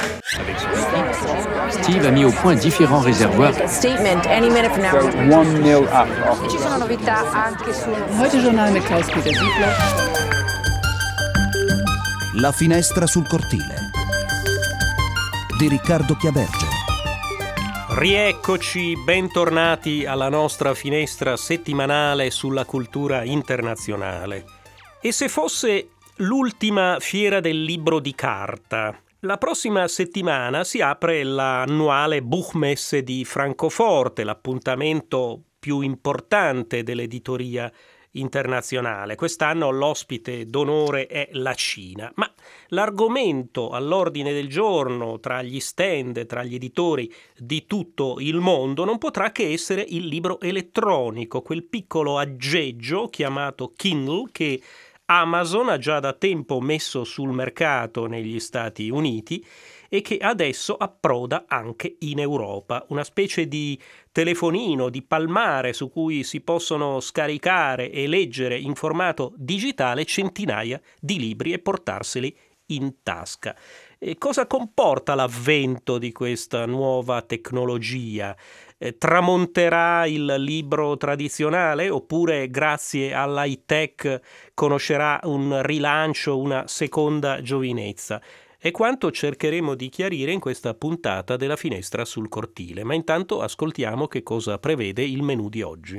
Steve a mis au point différents réservoirs. Statement any minute from now. 1-0 up. Ci sono novità anche su Heute Journal mit Klaus-Peter Siebler. La finestra sul cortile di Riccardo Chiaberge. Rieccoci, bentornati alla nostra finestra settimanale sulla cultura internazionale. E se fosse l'ultima fiera del libro di carta? La prossima settimana si apre l'annuale Buchmesse di Francoforte, l'appuntamento più importante dell'editoria internazionale. Quest'anno l'ospite d'onore è la Cina, ma l'argomento all'ordine del giorno tra gli stand, tra gli editori di tutto il mondo non potrà che essere il libro elettronico, quel piccolo aggeggio chiamato Kindle che Amazon ha già da tempo messo sul mercato negli Stati Uniti e che adesso approda anche in Europa, una specie di telefonino, di palmare su cui si possono scaricare e leggere in formato digitale centinaia di libri e portarseli in tasca. E cosa comporta l'avvento di questa nuova tecnologia? Tramonterà il libro tradizionale oppure grazie all'high tech conoscerà un rilancio, una seconda giovinezza? È quanto cercheremo di chiarire in questa puntata della Finestra sul cortile, ma intanto ascoltiamo che cosa prevede il menù di oggi.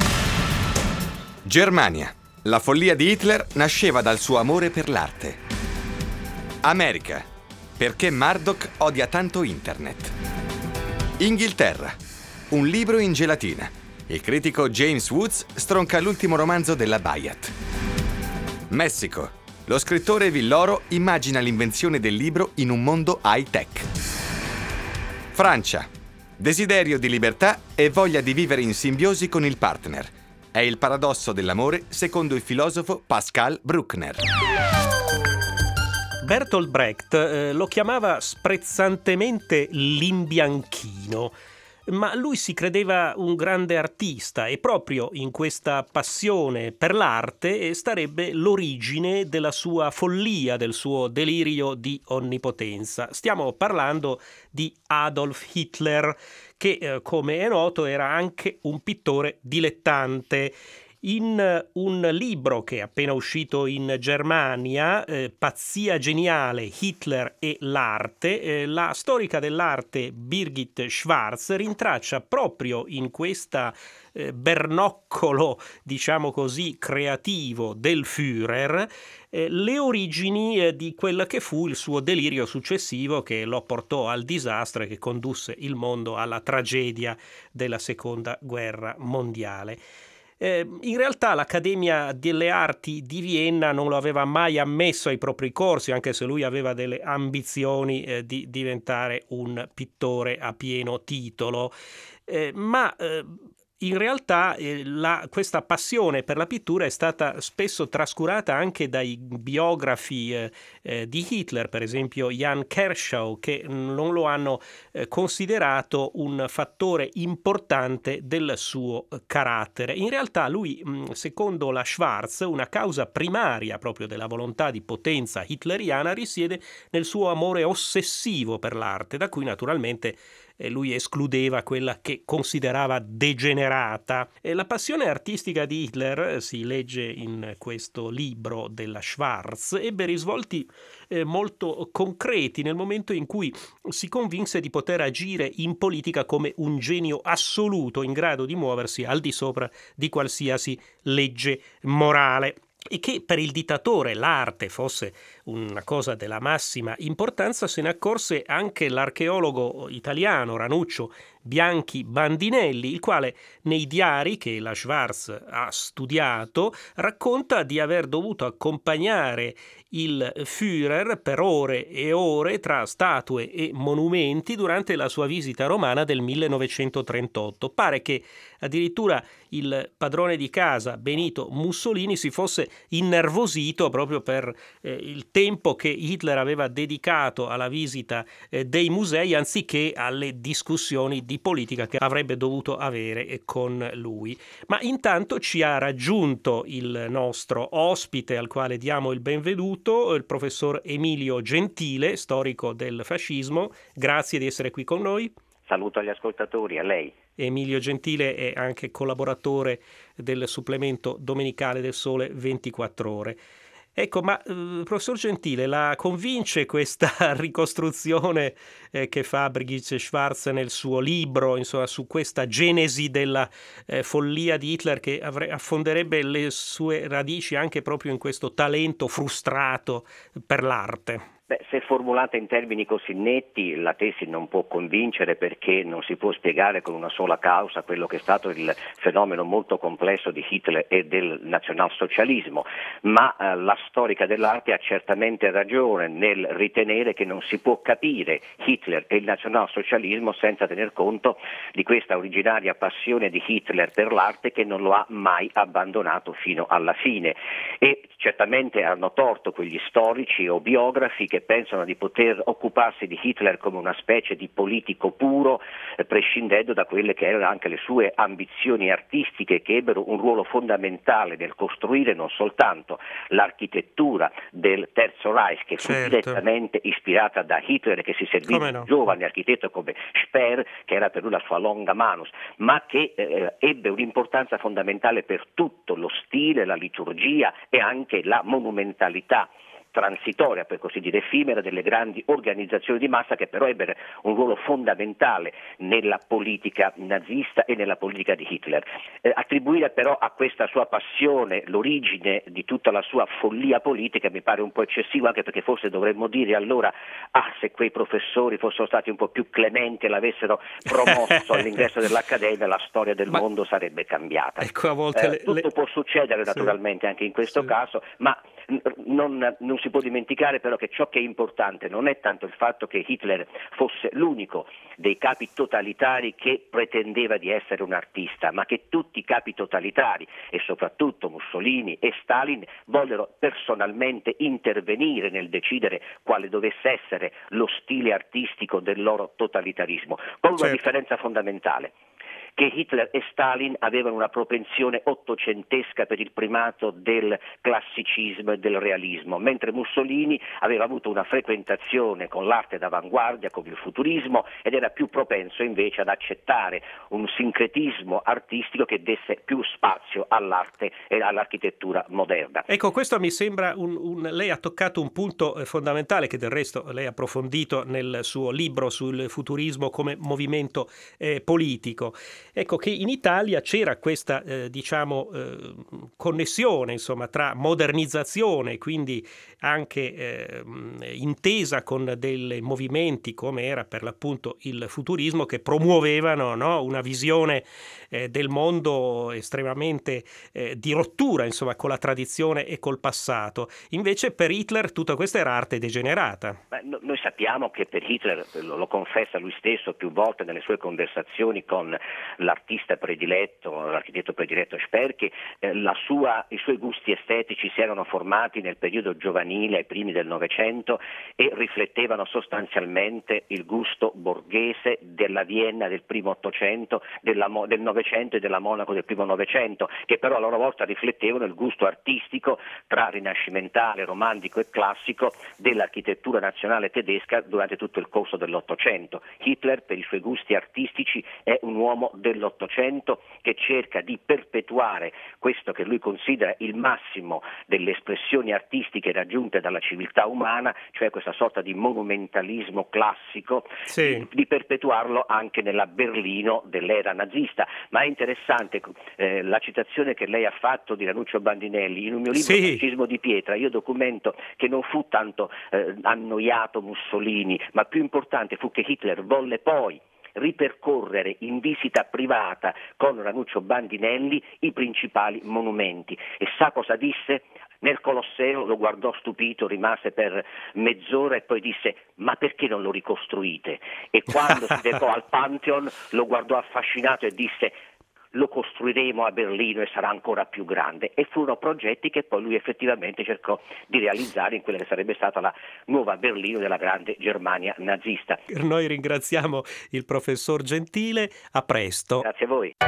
Germania. La follia di Hitler nasceva dal suo amore per l'arte. America. Perché Murdoch odia tanto internet. Inghilterra. Un libro in gelatina. Il critico James Woods stronca l'ultimo romanzo della Bayat. Messico. Lo scrittore Villoro immagina l'invenzione del libro in un mondo high-tech. Francia. Desiderio di libertà e voglia di vivere in simbiosi con il partner. È il paradosso dell'amore secondo il filosofo Pascal Bruckner. Bertolt Brecht lo chiamava sprezzantemente l'imbianchino, ma lui si credeva un grande artista e proprio in questa passione per l'arte starebbe l'origine della sua follia, del suo delirio di onnipotenza. Stiamo parlando di Adolf Hitler, che come è noto era anche un pittore dilettante. In un libro che è appena uscito in Germania, Pazzia geniale, Hitler e l'arte, la storica dell'arte Birgit Schwarz rintraccia proprio in questa bernoccolo, diciamo così, creativo del Führer, le origini di quel che fu il suo delirio successivo che lo portò al disastro e che condusse il mondo alla tragedia della Seconda Guerra Mondiale. In realtà l'Accademia delle Arti di Vienna non lo aveva mai ammesso ai propri corsi, anche se lui aveva delle ambizioni di diventare un pittore a pieno titolo, ma in realtà questa passione per la pittura è stata spesso trascurata anche dai biografi di Hitler, per esempio Jan Kershaw, che non lo hanno considerato un fattore importante del suo carattere. In realtà lui, secondo la Schwarz, una causa primaria proprio della volontà di potenza hitleriana risiede nel suo amore ossessivo per l'arte, da cui naturalmente lui escludeva quella che considerava degenerata. La passione artistica di Hitler, si legge in questo libro della Schwarz, ebbe risvolti molto concreti nel momento in cui si convinse di poter agire in politica come un genio assoluto in grado di muoversi al di sopra di qualsiasi legge morale. E che per il dittatore l'arte fosse una cosa della massima importanza se ne accorse anche l'archeologo italiano Ranuccio Bianchi Bandinelli, il quale nei diari che la Schwarz ha studiato racconta di aver dovuto accompagnare il Führer per ore e ore tra statue e monumenti durante la sua visita romana del 1938. Pare che addirittura il padrone di casa Benito Mussolini si fosse innervosito proprio per il tempo che Hitler aveva dedicato alla visita dei musei anziché alle discussioni di di politica che avrebbe dovuto avere con lui. Ma intanto ci ha raggiunto il nostro ospite al quale diamo il benvenuto, il professor Emilio Gentile, storico del fascismo. Grazie di essere qui con noi. Saluto agli ascoltatori, a lei. Emilio Gentile è anche collaboratore del supplemento domenicale del Sole 24 Ore. Ecco, ma professor Gentile, la convince questa ricostruzione che fa Brigitte Schwarz nel suo libro, insomma, su questa genesi della follia di Hitler che affonderebbe le sue radici anche proprio in questo talento frustrato per l'arte? Beh, se formulata in termini così netti, la tesi non può convincere perché non si può spiegare con una sola causa quello che è stato il fenomeno molto complesso di Hitler e del nazionalsocialismo, ma la storica dell'arte ha certamente ragione nel ritenere che non si può capire Hitler e il nazionalsocialismo senza tener conto di questa originaria passione di Hitler per l'arte che non lo ha mai abbandonato fino alla fine. E certamente hanno torto quegli storici o biografi che pensano di poter occuparsi di Hitler come una specie di politico puro, prescindendo da quelle che erano anche le sue ambizioni artistiche, che ebbero un ruolo fondamentale nel costruire non soltanto l'architettura del Terzo Reich, che fu direttamente ispirata da Hitler e che si servì di un giovane architetto come Speer, che era per lui la sua longa manus, ma che ebbe un'importanza fondamentale per tutto lo stile, la liturgia e anche la monumentalità transitoria, per così dire effimera, delle grandi organizzazioni di massa che però ebbero un ruolo fondamentale nella politica nazista e nella politica di Hitler. Attribuire però a questa sua passione l'origine di tutta la sua follia politica mi pare un po' eccessivo, anche perché forse dovremmo dire allora se quei professori fossero stati un po' più clementi e l'avessero promosso all'ingresso dell'Accademia, la storia del mondo sarebbe cambiata. Ecco, a volte tutto può succedere naturalmente anche in questo caso, ma non si può dimenticare però che ciò che è importante non è tanto il fatto che Hitler fosse l'unico dei capi totalitari che pretendeva di essere un artista, ma che tutti i capi totalitari e soprattutto Mussolini e Stalin vollero personalmente intervenire nel decidere quale dovesse essere lo stile artistico del loro totalitarismo, con una differenza fondamentale: che Hitler e Stalin avevano una propensione ottocentesca per il primato del classicismo e del realismo, mentre Mussolini aveva avuto una frequentazione con l'arte d'avanguardia, con il futurismo, ed era più propenso invece ad accettare un sincretismo artistico che desse più spazio all'arte e all'architettura moderna. Ecco, questo mi sembra lei ha toccato un punto fondamentale che del resto lei ha approfondito nel suo libro sul futurismo come movimento politico. Ecco che in Italia c'era questa connessione, insomma, tra modernizzazione, quindi anche intesa con dei movimenti come era per l'appunto il futurismo, che promuovevano una visione del mondo estremamente di rottura, insomma, con la tradizione e col passato. Invece per Hitler tutta questa era arte degenerata. Noi sappiamo che per Hitler, lo confessa lui stesso più volte nelle sue conversazioni con l'artista prediletto, l'architetto prediletto Speer, che i suoi gusti estetici si erano formati nel periodo giovanile ai primi del Novecento e riflettevano sostanzialmente il gusto borghese della Vienna del primo Ottocento, del Novecento e della Monaco del primo Novecento, che però a loro volta riflettevano il gusto artistico tra rinascimentale, romantico e classico dell'architettura nazionale tedesca durante tutto il corso dell'Ottocento. Hitler, per i suoi gusti artistici, è un uomo dell'Ottocento che cerca di perpetuare questo che lui considera il massimo delle espressioni artistiche raggiunte dalla civiltà umana, cioè questa sorta di monumentalismo classico, di perpetuarlo anche nella Berlino dell'era nazista. Ma è interessante la citazione che lei ha fatto di Ranuccio Bandinelli. In un mio libro Fascismo di pietra io documento che non fu tanto annoiato Mussolini, ma più importante fu che Hitler volle poi ripercorrere in visita privata con Ranuccio Bandinelli i principali monumenti. E sa cosa disse? Nel Colosseo lo guardò stupito, rimase per mezz'ora e poi disse: ma perché non lo ricostruite? E quando si recò al Pantheon lo guardò affascinato e disse: lo costruiremo a Berlino e sarà ancora più grande, e furono progetti che poi lui effettivamente cercò di realizzare in quella che sarebbe stata la nuova Berlino della grande Germania nazista. Noi ringraziamo il professor Gentile, a presto. Grazie a voi.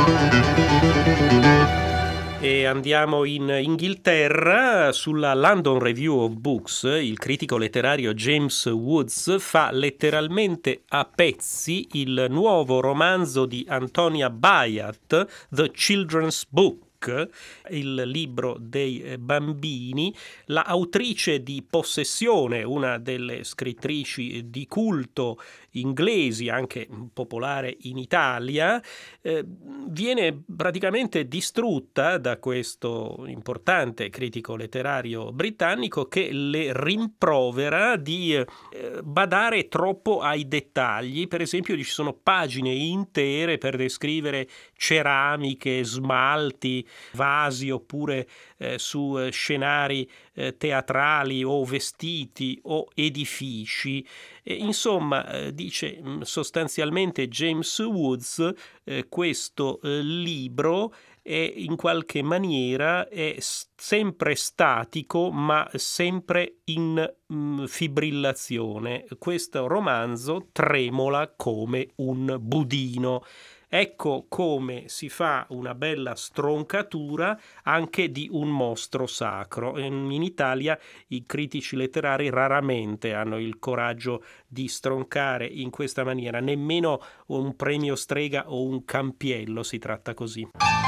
E andiamo in Inghilterra. Sulla London Review of Books il critico letterario James Woods fa letteralmente a pezzi il nuovo romanzo di Antonia Byatt, The Children's Book, il libro dei bambini. La autrice di Possessione, una delle scrittrici di culto inglesi, anche popolare in Italia, viene praticamente distrutta da questo importante critico letterario britannico che le rimprovera di badare troppo ai dettagli. Per esempio, ci sono pagine intere per descrivere ceramiche, smalti, vasi, oppure su scenari teatrali o vestiti o edifici. Insomma, dice sostanzialmente James Woods, questo libro è in qualche maniera sempre statico ma sempre in fibrillazione. Questo romanzo tremola come un budino. Ecco come si fa una bella stroncatura anche di un mostro sacro. In Italia i critici letterari raramente hanno il coraggio di stroncare in questa maniera, nemmeno un premio Strega o un Campiello si tratta così.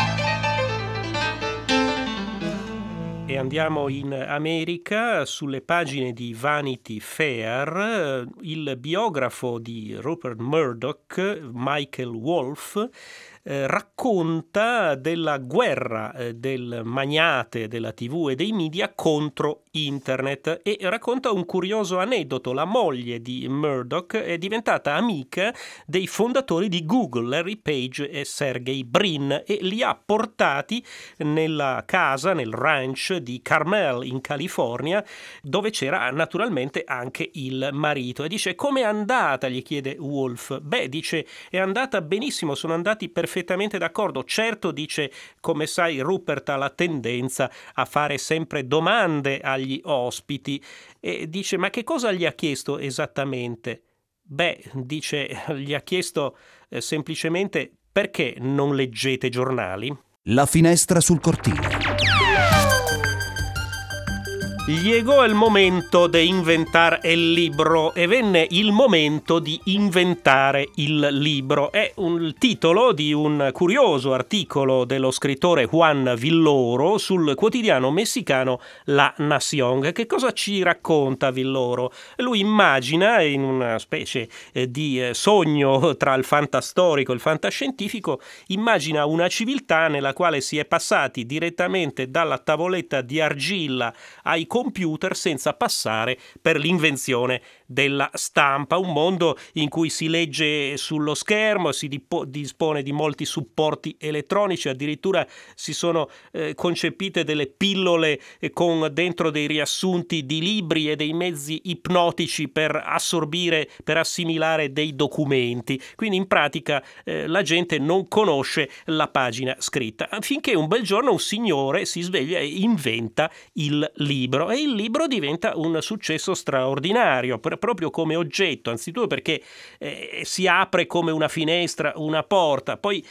E andiamo in America. Sulle pagine di Vanity Fair il biografo di Rupert Murdoch, Michael Wolff, racconta della guerra del magnate della TV e dei media contro internet, e racconta un curioso aneddoto. La moglie di Murdoch è diventata amica dei fondatori di Google, Larry Page e Sergey Brin, e li ha portati nella casa, nel ranch di Carmel in California, dove c'era naturalmente anche il marito. E dice: com'è andata? Gli chiede Wolff. Beh, dice, è andata benissimo, sono andati perfettamente d'accordo. Certo, dice, come sai, Rupert ha la tendenza a fare sempre domande agli ospiti. E dice: ma che cosa gli ha chiesto esattamente? Beh, dice, gli ha chiesto semplicemente: perché non leggete giornali? La finestra sul cortile. Llegò il momento di inventare il libro, e venne il momento di inventare il libro. È il titolo di un curioso articolo dello scrittore Juan Villoro sul quotidiano messicano La Nación. Che cosa ci racconta Villoro? Lui immagina, in una specie di sogno tra il fantastorico e il fantascientifico, immagina una civiltà nella quale si è passati direttamente dalla tavoletta di argilla ai computer senza passare per l'invenzione della stampa. Un mondo in cui si legge sullo schermo, si dispone di molti supporti elettronici, addirittura si sono concepite delle pillole con dentro dei riassunti di libri e dei mezzi ipnotici per assorbire, per assimilare dei documenti. Quindi in pratica la gente non conosce la pagina scritta, finché un bel giorno un signore si sveglia e inventa il libro, e il libro diventa un successo straordinario proprio come oggetto, anzitutto perché si apre come una finestra, una porta, poi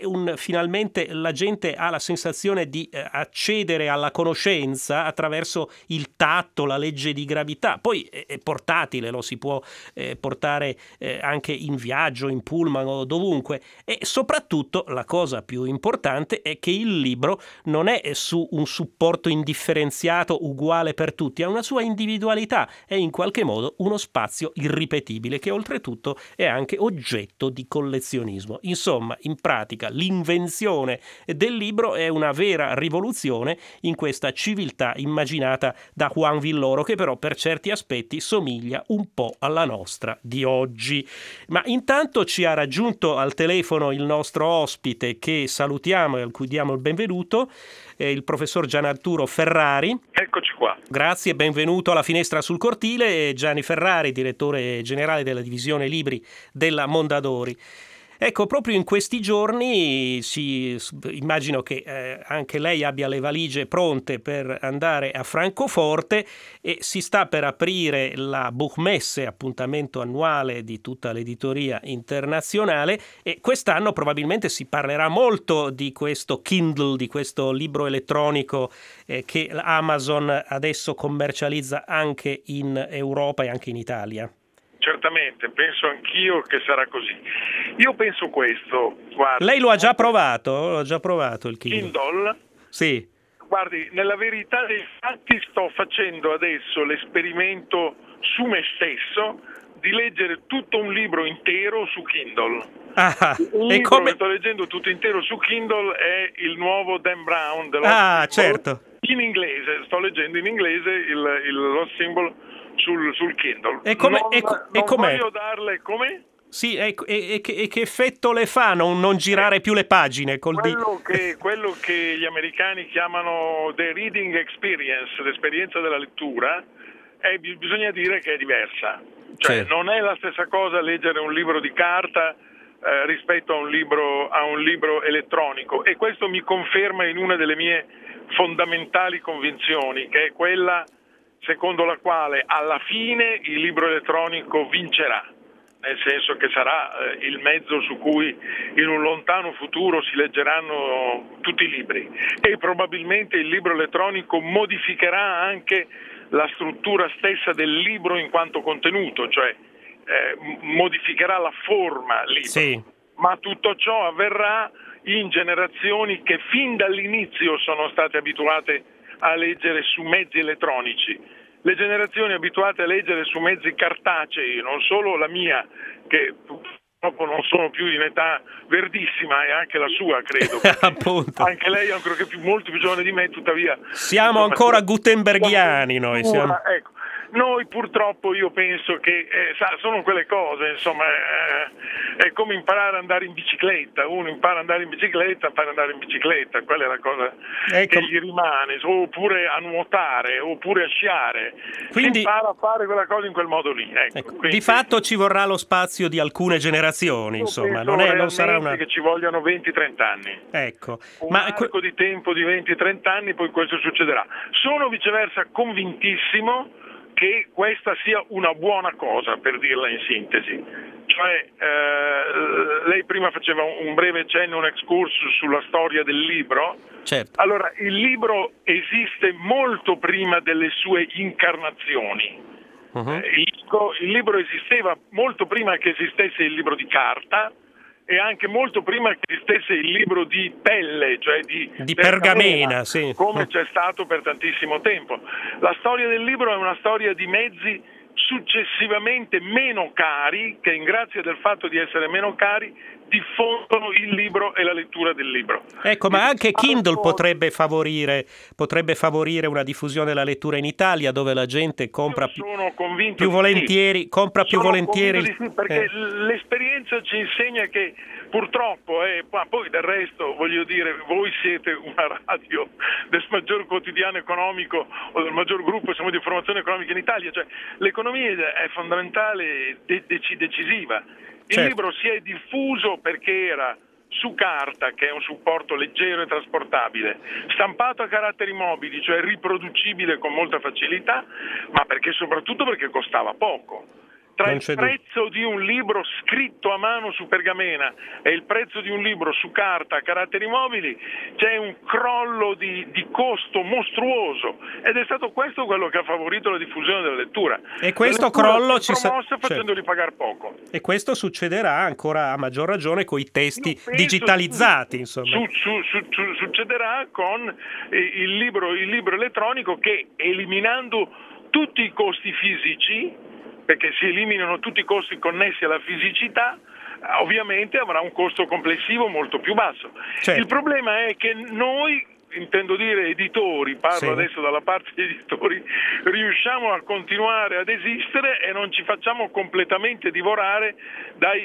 finalmente la gente ha la sensazione di accedere alla conoscenza attraverso il tatto, la legge di gravità. Poi è portatile, lo si può portare anche in viaggio, in pullman o dovunque, e soprattutto la cosa più importante è che il libro non è su un supporto indifferenziato uguale per tutti, ha una sua individualità, è in qualche modo uno spazio irripetibile che oltretutto è anche oggetto di collezionismo. Insomma, in pratica l'invenzione del libro è una vera rivoluzione in questa civiltà immaginata da Juan Villoro, che però per certi aspetti somiglia un po' alla nostra di oggi. Ma intanto ci ha raggiunto al telefono il nostro ospite, che salutiamo e al cui diamo il benvenuto, il professor Gianarturo Ferrari. Eccoci qua. Grazie e benvenuto alla Finestra sul Cortile. Gianni Ferrari, direttore generale della divisione libri della Mondadori. Ecco, proprio in questi giorni immagino che anche lei abbia le valigie pronte per andare a Francoforte e si sta per aprire la Buchmesse, appuntamento annuale di tutta l'editoria internazionale, e quest'anno probabilmente si parlerà molto di questo Kindle, di questo libro elettronico che Amazon adesso commercializza anche in Europa e anche in Italia. Certamente, penso anch'io che sarà così. Io penso questo, guardi. Lei lo ha già provato? L'ho già provato il Kindle? Sì. Guardi, nella verità dei fatti sto facendo adesso l'esperimento su me stesso di leggere tutto un libro intero su Kindle. Il libro che sto leggendo tutto intero su Kindle è il nuovo Dan Brown dello certo. In inglese, sto leggendo in inglese lo Symbol sul Kindle. E com'è? Voglio darle come? Sì, e che effetto le fa non girare più le pagine col quello che gli americani chiamano the reading experience, l'esperienza della lettura, bisogna dire che è diversa. Cioè, non è la stessa cosa leggere un libro di carta rispetto a un libro elettronico, e questo mi conferma in una delle mie fondamentali convinzioni, che è quella secondo la quale alla fine il libro elettronico vincerà, nel senso che sarà il mezzo su cui in un lontano futuro si leggeranno tutti i libri, e probabilmente il libro elettronico modificherà anche la struttura stessa del libro in quanto contenuto, cioè modificherà la forma libro. Sì. Ma tutto ciò avverrà in generazioni che fin dall'inizio sono state abituate a leggere su mezzi elettronici. Le generazioni abituate a leggere su mezzi cartacei, non solo la mia, che purtroppo non sono più in età verdissima, e anche la sua, credo. Appunto. Anche lei è ancora molto più giovane di me, tuttavia. Siamo ancora gutenberghiani noi. Ecco. Noi purtroppo, io penso che sono quelle cose, insomma, è come imparare ad andare in bicicletta. Uno impara ad andare in bicicletta, quella è la cosa che gli rimane, oppure a nuotare, oppure a sciare. Quindi si impara a fare quella cosa in quel modo lì. Quindi, di fatto ci vorrà lo spazio di alcune generazioni, insomma, non sarà una... che ci vogliano 20-30 anni. Ecco. Un arco di tempo di 20-30 anni, poi questo succederà. Sono viceversa convintissimo che questa sia una buona cosa, per dirla in sintesi. Cioè, lei prima faceva un breve cenno, un excursus sulla storia del libro. Certo. Allora, il libro esiste molto prima delle sue incarnazioni. Uh-huh. Il libro esisteva molto prima che esistesse il libro di carta, e anche molto prima che esistesse il libro di pelle, cioè di pergamena, sì. Come c'è stato per tantissimo tempo. La storia del libro è una storia di mezzi successivamente meno cari, che in grazia del fatto di essere meno cari diffondono il libro e la lettura del libro. Ecco, ma anche Kindle potrebbe favorire una diffusione della lettura in Italia, dove la gente compra più volentieri. Sì, perché l'esperienza ci insegna che purtroppo, poi del resto, voglio dire, voi siete una radio del maggior quotidiano economico o del maggior gruppo di informazione economica in Italia, cioè l'economia è fondamentale, decisiva. Il libro si è diffuso perché era su carta, che è un supporto leggero e trasportabile, stampato a caratteri mobili, cioè riproducibile con molta facilità, ma soprattutto perché costava poco. Tra il prezzo di un libro scritto a mano su pergamena e il prezzo di un libro su carta a caratteri mobili c'è un crollo di costo mostruoso, ed è stato questo quello che ha favorito la diffusione della lettura. E questo crollo ci sarà facendoli pagare poco. E questo succederà ancora a maggior ragione con i testi digitalizzati, insomma. Succederà con il libro elettronico, che, eliminando tutti i costi fisici, perché si eliminano tutti i costi connessi alla fisicità, ovviamente avrà un costo complessivo molto più basso. Certo. Il problema è che noi, intendo dire editori, parlo adesso dalla parte degli editori, riusciamo a continuare ad esistere e non ci facciamo completamente divorare dai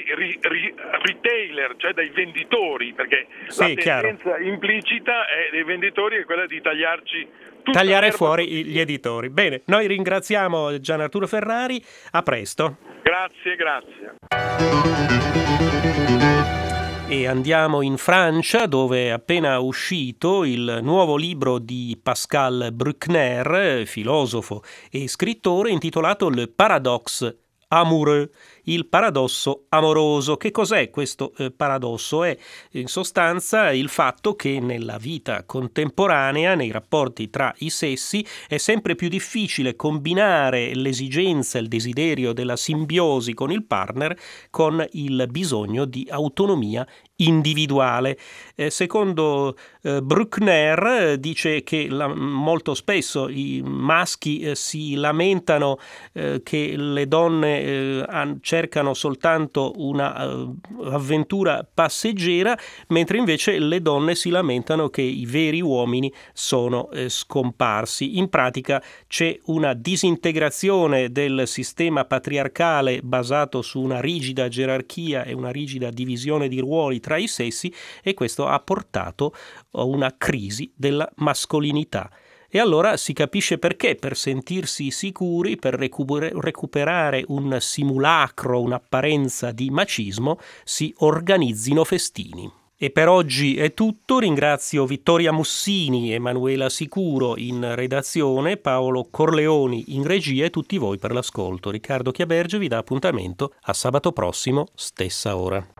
retailer, cioè dai venditori, perché la tendenza implicita dei venditori è quella di tagliare fuori gli editori. Bene, noi ringraziamo Gian Arturo Ferrari, a presto. Grazie. E andiamo in Francia, dove è appena uscito il nuovo libro di Pascal Bruckner, filosofo e scrittore, intitolato Le Paradoxe amoureux, il paradosso amoroso. Che cos'è questo paradosso? È in sostanza il fatto che nella vita contemporanea, nei rapporti tra i sessi, è sempre più difficile combinare l'esigenza, il desiderio della simbiosi con il partner con il bisogno di autonomia individuale. Secondo Bruckner dice che molto spesso i maschi si lamentano che le donne cercano soltanto una avventura passeggera, mentre invece le donne si lamentano che i veri uomini sono scomparsi. In pratica c'è una disintegrazione del sistema patriarcale basato su una rigida gerarchia e una rigida divisione di ruoli tra i sessi, e questo ha portato a una crisi della mascolinità. E allora si capisce perché, per sentirsi sicuri, per recuperare un simulacro, un'apparenza di macismo, si organizzino festini. E per oggi è tutto. Ringrazio Vittoria Mussini, Emanuela Sicuro in redazione, Paolo Corleoni in regia e tutti voi per l'ascolto. Riccardo Chiaberge vi dà appuntamento a sabato prossimo, stessa ora.